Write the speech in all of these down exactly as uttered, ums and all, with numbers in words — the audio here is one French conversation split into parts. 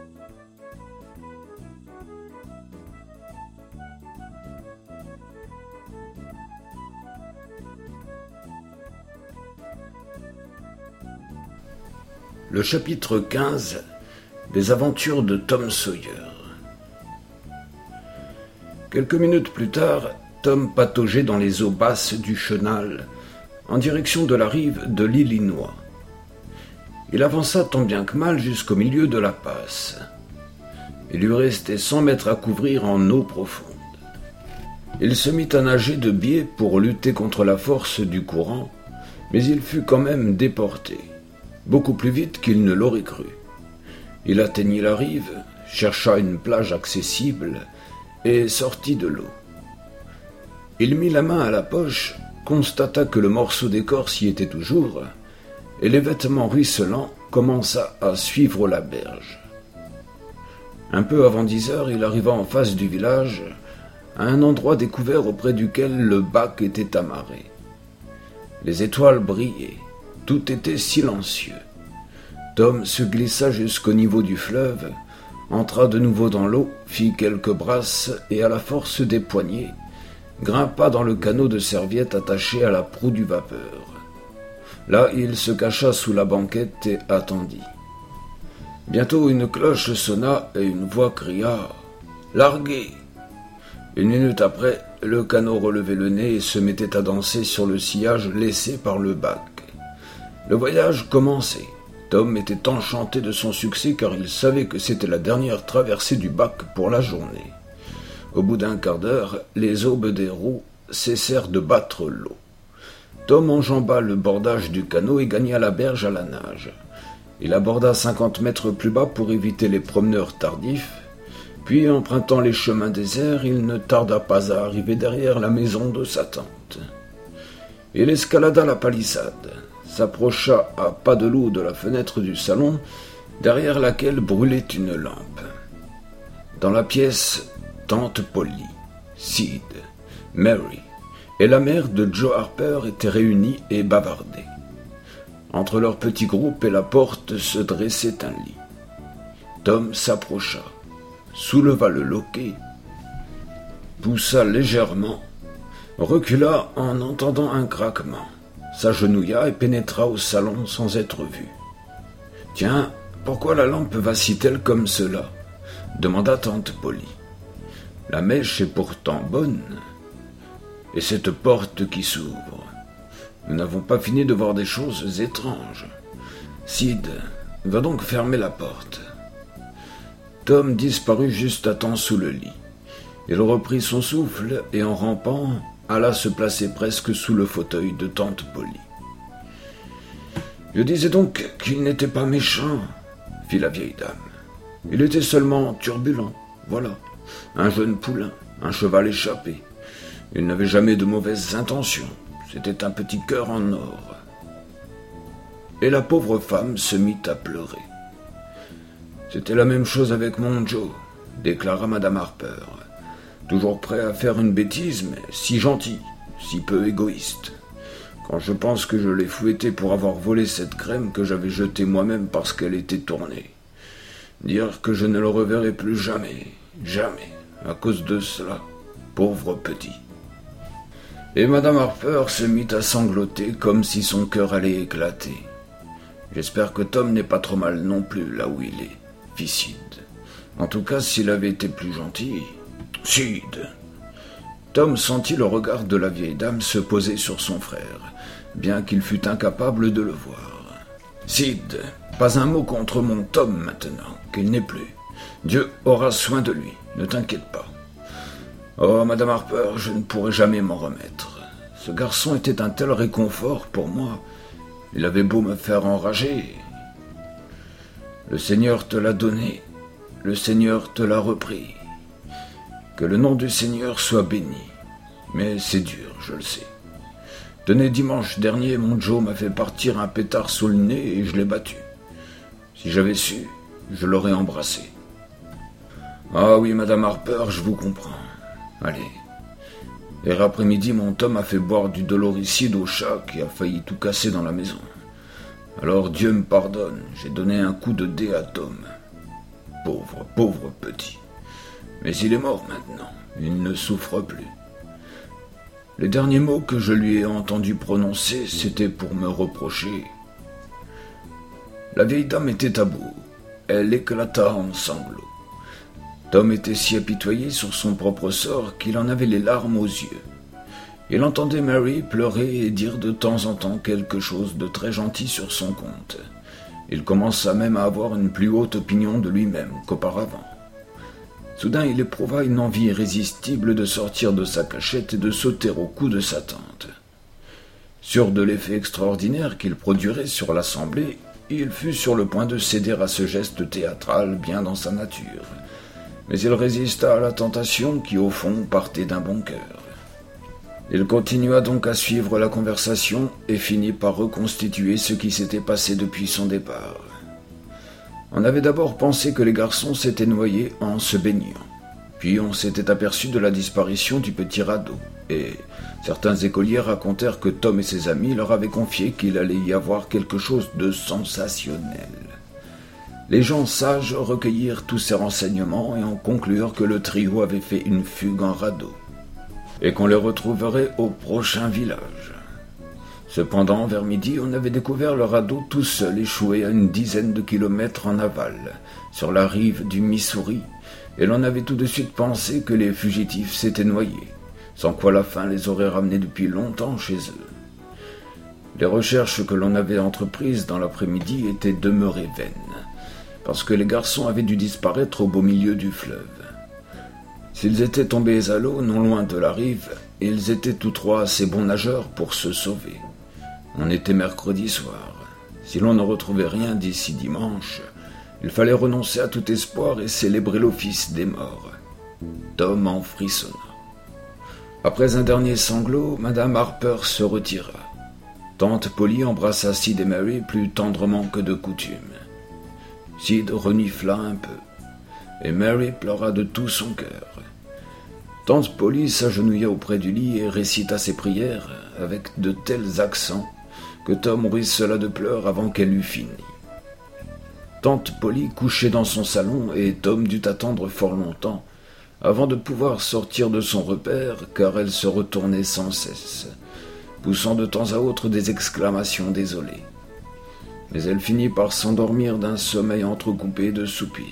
Le chapitre quinze des aventures de Tom Sawyer. Quelques minutes plus tard, Tom pataugeait dans les eaux basses du chenal, en direction de la rive de l'Illinois. Il avança tant bien que mal jusqu'au milieu de la passe. Il lui restait cent mètres à couvrir en eau profonde. Il se mit à nager de biais pour lutter contre la force du courant, mais il fut quand même déporté, beaucoup plus vite qu'il ne l'aurait cru. Il atteignit la rive, chercha une plage accessible et sortit de l'eau. Il mit la main à la poche, constata que le morceau d'écorce y était toujours, et les vêtements ruisselants commença à suivre la berge. Un peu avant dix heures, il arriva en face du village, à un endroit découvert auprès duquel le bac était amarré. Les étoiles brillaient, tout était silencieux. Tom se glissa jusqu'au niveau du fleuve, entra de nouveau dans l'eau, fit quelques brasses et à la force des poignets, grimpa dans le canot de serviette attaché à la proue du vapeur. Là, il se cacha sous la banquette et attendit. Bientôt, une cloche sonna et une voix cria « Larguez !» Une minute après, le canot relevait le nez et se mettait à danser sur le sillage laissé par le bac. Le voyage commençait. Tom était enchanté de son succès car il savait que c'était la dernière traversée du bac pour la journée. Au bout d'un quart d'heure, les aubes des roues cessèrent de battre l'eau. Tom enjamba le bordage du canot et gagna la berge à la nage. Il aborda cinquante mètres plus bas pour éviter les promeneurs tardifs, puis empruntant les chemins déserts, il ne tarda pas à arriver derrière la maison de sa tante. Il escalada la palissade, s'approcha à pas de loup de la fenêtre du salon, derrière laquelle brûlait une lampe. Dans la pièce, tante Polly, Sid, Mary et la mère de Joe Harper étaient réunies et bavardaient. Entre leur petit groupe et la porte se dressait un lit. Tom s'approcha, souleva le loquet, poussa légèrement, recula en entendant un craquement, s'agenouilla et pénétra au salon sans être vu. « Tiens, pourquoi la lampe vacille-t-elle comme cela ?» demanda tante Polly. « La mèche est pourtant bonne. Et cette porte qui s'ouvre. Nous n'avons pas fini de voir des choses étranges. Sid, va donc fermer la porte. » Tom disparut juste à temps sous le lit. Il reprit son souffle et en rampant, alla se placer presque sous le fauteuil de tante Polly. « Je disais donc qu'il n'était pas méchant, » fit la vieille dame. « Il était seulement turbulent, voilà, un jeune poulain, un cheval échappé. Il n'avait jamais de mauvaises intentions, c'était un petit cœur en or. » Et la pauvre femme se mit à pleurer. « C'était la même chose avec mon Joe, » déclara madame Harper. « Toujours prêt à faire une bêtise, mais si gentil, si peu égoïste. Quand je pense que je l'ai fouetté pour avoir volé cette crème que j'avais jetée moi-même parce qu'elle était tournée. Dire que je ne le reverrai plus jamais, jamais, à cause de cela, pauvre petit. » Et madame Harper se mit à sangloter comme si son cœur allait éclater. « J'espère que Tom n'est pas trop mal non plus là où il est, » fit Sid. « En tout cas, s'il avait été plus gentil... » « Sid !» Tom sentit le regard de la vieille dame se poser sur son frère, bien qu'il fût incapable de le voir. « Sid, pas un mot contre mon Tom maintenant, qu'il n'est plus. Dieu aura soin de lui, ne t'inquiète pas. Oh, madame Harper, je ne pourrai jamais m'en remettre. Ce garçon était un tel réconfort pour moi. Il avait beau me faire enrager. Le Seigneur te l'a donné, le Seigneur te l'a repris. Que le nom du Seigneur soit béni. Mais c'est dur, je le sais. Tenez, dimanche dernier, mon Joe m'a fait partir un pétard sous le nez et je l'ai battu. Si j'avais su, je l'aurais embrassé. Ah oui, madame Harper, je vous comprends. Allez. Hier après-midi, mon Tom a fait boire du doloricide au chat qui a failli tout casser dans la maison. Alors Dieu me pardonne, j'ai donné un coup de dé à Tom. Pauvre, pauvre petit. Mais il est mort maintenant, il ne souffre plus. Les derniers mots que je lui ai entendu prononcer, c'était pour me reprocher. La vieille dame était à bout. Elle éclata en sanglots. Tom était si apitoyé sur son propre sort qu'il en avait les larmes aux yeux. Il entendait Mary pleurer et dire de temps en temps quelque chose de très gentil sur son compte. Il commença même à avoir une plus haute opinion de lui-même qu'auparavant. Soudain, il éprouva une envie irrésistible de sortir de sa cachette et de sauter au cou de sa tante. Sûr de l'effet extraordinaire qu'il produirait sur l'assemblée, il fut sur le point de céder à ce geste théâtral bien dans sa nature. Mais il résista à la tentation qui, au fond, partait d'un bon cœur. Il continua donc à suivre la conversation et finit par reconstituer ce qui s'était passé depuis son départ. On avait d'abord pensé que les garçons s'étaient noyés en se baignant. Puis on s'était aperçu de la disparition du petit radeau, et certains écoliers racontèrent que Tom et ses amis leur avaient confié qu'il allait y avoir quelque chose de sensationnel. Les gens sages recueillirent tous ces renseignements et en conclurent que le trio avait fait une fugue en radeau, et qu'on les retrouverait au prochain village. Cependant, vers midi, on avait découvert le radeau tout seul échoué à une dizaine de kilomètres en aval, sur la rive du Missouri, et l'on avait tout de suite pensé que les fugitifs s'étaient noyés, sans quoi la faim les aurait ramenés depuis longtemps chez eux. Les recherches que l'on avait entreprises dans l'après-midi étaient demeurées vaines, parce que les garçons avaient dû disparaître au beau milieu du fleuve. S'ils étaient tombés à l'eau, non loin de la rive, ils étaient tous trois assez bons nageurs pour se sauver. On était mercredi soir. Si l'on ne retrouvait rien d'ici dimanche, il fallait renoncer à tout espoir et célébrer l'office des morts. Tom en frissonna. Après un dernier sanglot, Madame Harper se retira. Tante Polly embrassa Sid et Mary plus tendrement que de coutume. Sid renifla un peu, et Mary pleura de tout son cœur. Tante Polly s'agenouilla auprès du lit et récita ses prières avec de tels accents que Tom ruissela de pleurs avant qu'elle eût fini. Tante Polly couchait dans son salon et Tom dut attendre fort longtemps avant de pouvoir sortir de son repère, car elle se retournait sans cesse, poussant de temps à autre des exclamations désolées. Mais elle finit par s'endormir d'un sommeil entrecoupé de soupirs.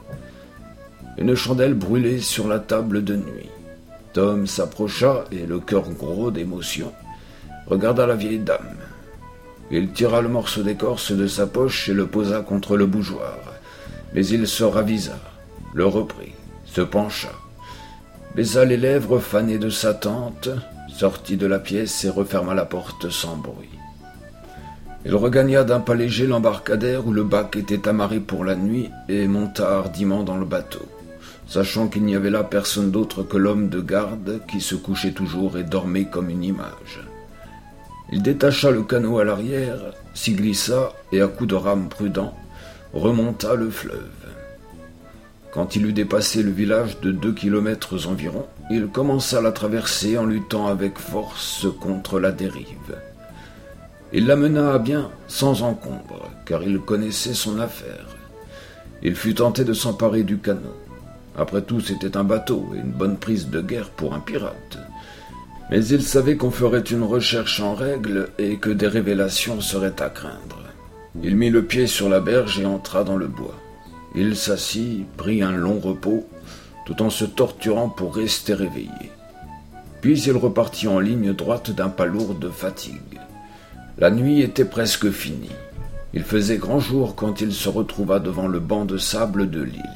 Une chandelle brûlait sur la table de nuit. Tom s'approcha et, le cœur gros d'émotion, regarda la vieille dame. Il tira le morceau d'écorce de sa poche et le posa contre le bougeoir. Mais il se ravisa, le reprit, se pencha, baisa les lèvres fanées de sa tante, sortit de la pièce et referma la porte sans bruit. Il regagna d'un pas léger l'embarcadère où le bac était amarré pour la nuit et monta hardiment dans le bateau, sachant qu'il n'y avait là personne d'autre que l'homme de garde qui se couchait toujours et dormait comme une image. Il détacha le canot à l'arrière, s'y glissa et, à coups de rame prudent, remonta le fleuve. Quand il eut dépassé le village de deux kilomètres environ, il commença la traversée en luttant avec force contre la dérive. Il la mena à bien sans encombre, car il connaissait son affaire. Il fut tenté de s'emparer du canot. Après tout, c'était un bateau et une bonne prise de guerre pour un pirate. Mais il savait qu'on ferait une recherche en règle et que des révélations seraient à craindre. Il mit le pied sur la berge et entra dans le bois. Il s'assit, prit un long repos, tout en se torturant pour rester éveillé. Puis il repartit en ligne droite d'un pas lourd de fatigue. La nuit était presque finie. Il faisait grand jour quand il se retrouva devant le banc de sable de l'île.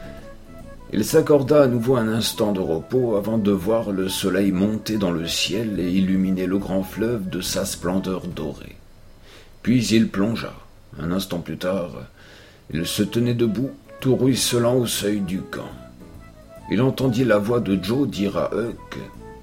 Il s'accorda à nouveau un instant de repos avant de voir le soleil monter dans le ciel et illuminer le grand fleuve de sa splendeur dorée. Puis il plongea. Un instant plus tard, il se tenait debout, tout ruisselant au seuil du camp. Il entendit la voix de Joe dire à Huck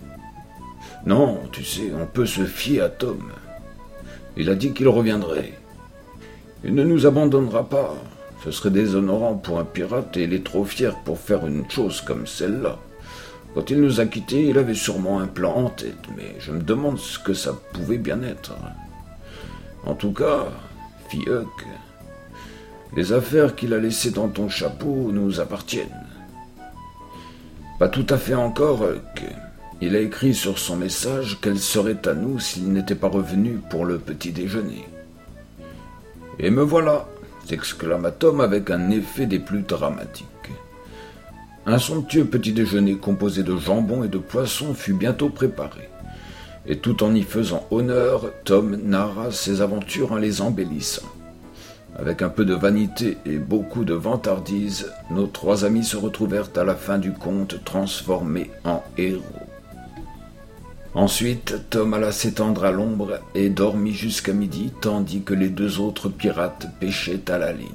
« Non, tu sais, on peut se fier à Tom. Il a dit qu'il reviendrait. Il ne nous abandonnera pas. Ce serait déshonorant pour un pirate et il est trop fier pour faire une chose comme celle-là. Quand il nous a quittés, il avait sûrement un plan en tête, mais je me demande ce que ça pouvait bien être. En tout cas, fit Huck, Les affaires qu'il a laissées dans ton chapeau nous appartiennent. Pas tout à fait encore, Huck. Il a écrit sur son message qu'elle serait à nous s'il n'était pas revenu pour le petit déjeuner. Et me voilà, s'exclama Tom avec un effet des plus dramatiques. Un somptueux petit déjeuner composé de jambon et de poisson fut bientôt préparé. Et tout en y faisant honneur, Tom narra ses aventures en les embellissant. Avec un peu de vanité et beaucoup de vantardise, nos trois amis se retrouvèrent à la fin du conte transformés en héros. Ensuite, Tom alla s'étendre à l'ombre et dormit jusqu'à midi, tandis que les deux autres pirates pêchaient à la ligne.